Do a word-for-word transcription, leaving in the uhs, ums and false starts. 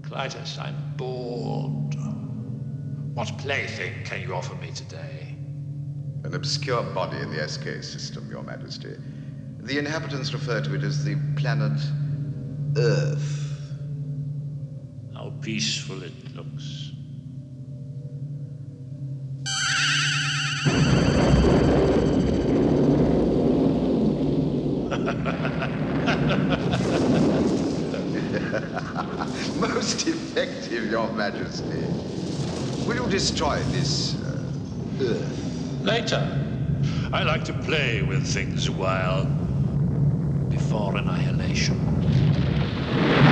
Clytus, I'm bored. What plaything can you offer me today? An obscure body in the S K system, Your Majesty. The inhabitants refer to it as the planet Earth. How peaceful it looks. Most effective, Your Majesty. Will you destroy this uh, Earth? Later. I like to play with things a while. Before annihilation.